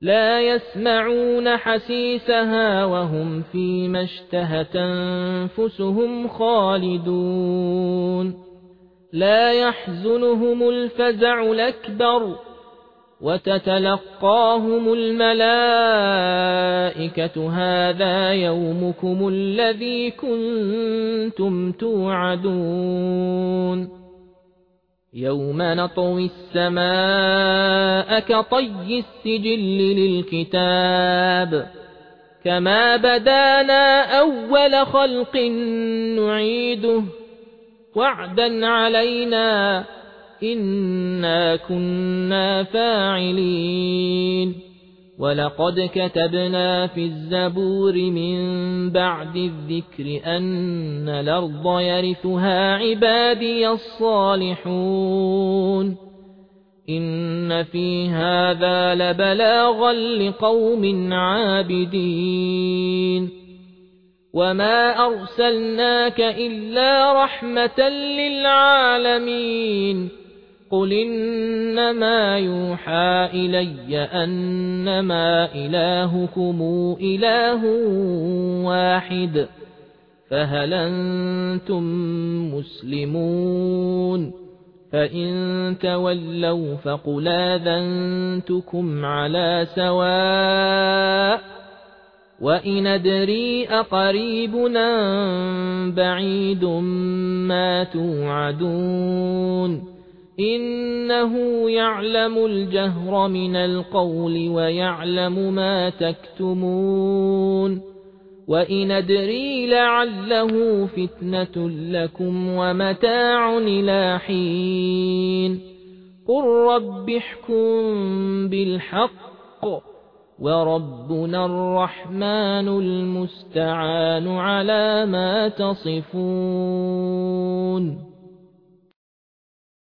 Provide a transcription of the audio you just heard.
لا يسمعون حسيسها وهم فيما اشتهت أنفسهم خالدون لا يحزنهم الفزع الأكبر وتتلقاهم الملائكة هذا يومكم الذي كنتم توعدون يوم نطوي السماء كطي السجل للكتاب كما بدانا أول خلق نعيده وعدا علينا إنا كنا فاعلين ولقد كتبنا في الزبور من بعد الذكر أن الأرض يرثها عبادي الصالحون إن في هذا لبلاغا لقوم عابدين وما أرسلناك إلا رحمة للعالمين قل إنما يوحى إلي أنما إلهكم إله واحد فهل أنتم مسلمون فإن تولوا فقل آذنتكم على سواء وإن أدري أقريب أم بعيد ما توعدون إنه يعلم الجهر من القول ويعلم ما تكتمون وإن أدري لعله فتنة لكم ومتاع إلى حين قل رب احكم بالحق وربنا الرحمن المستعان على ما تصفون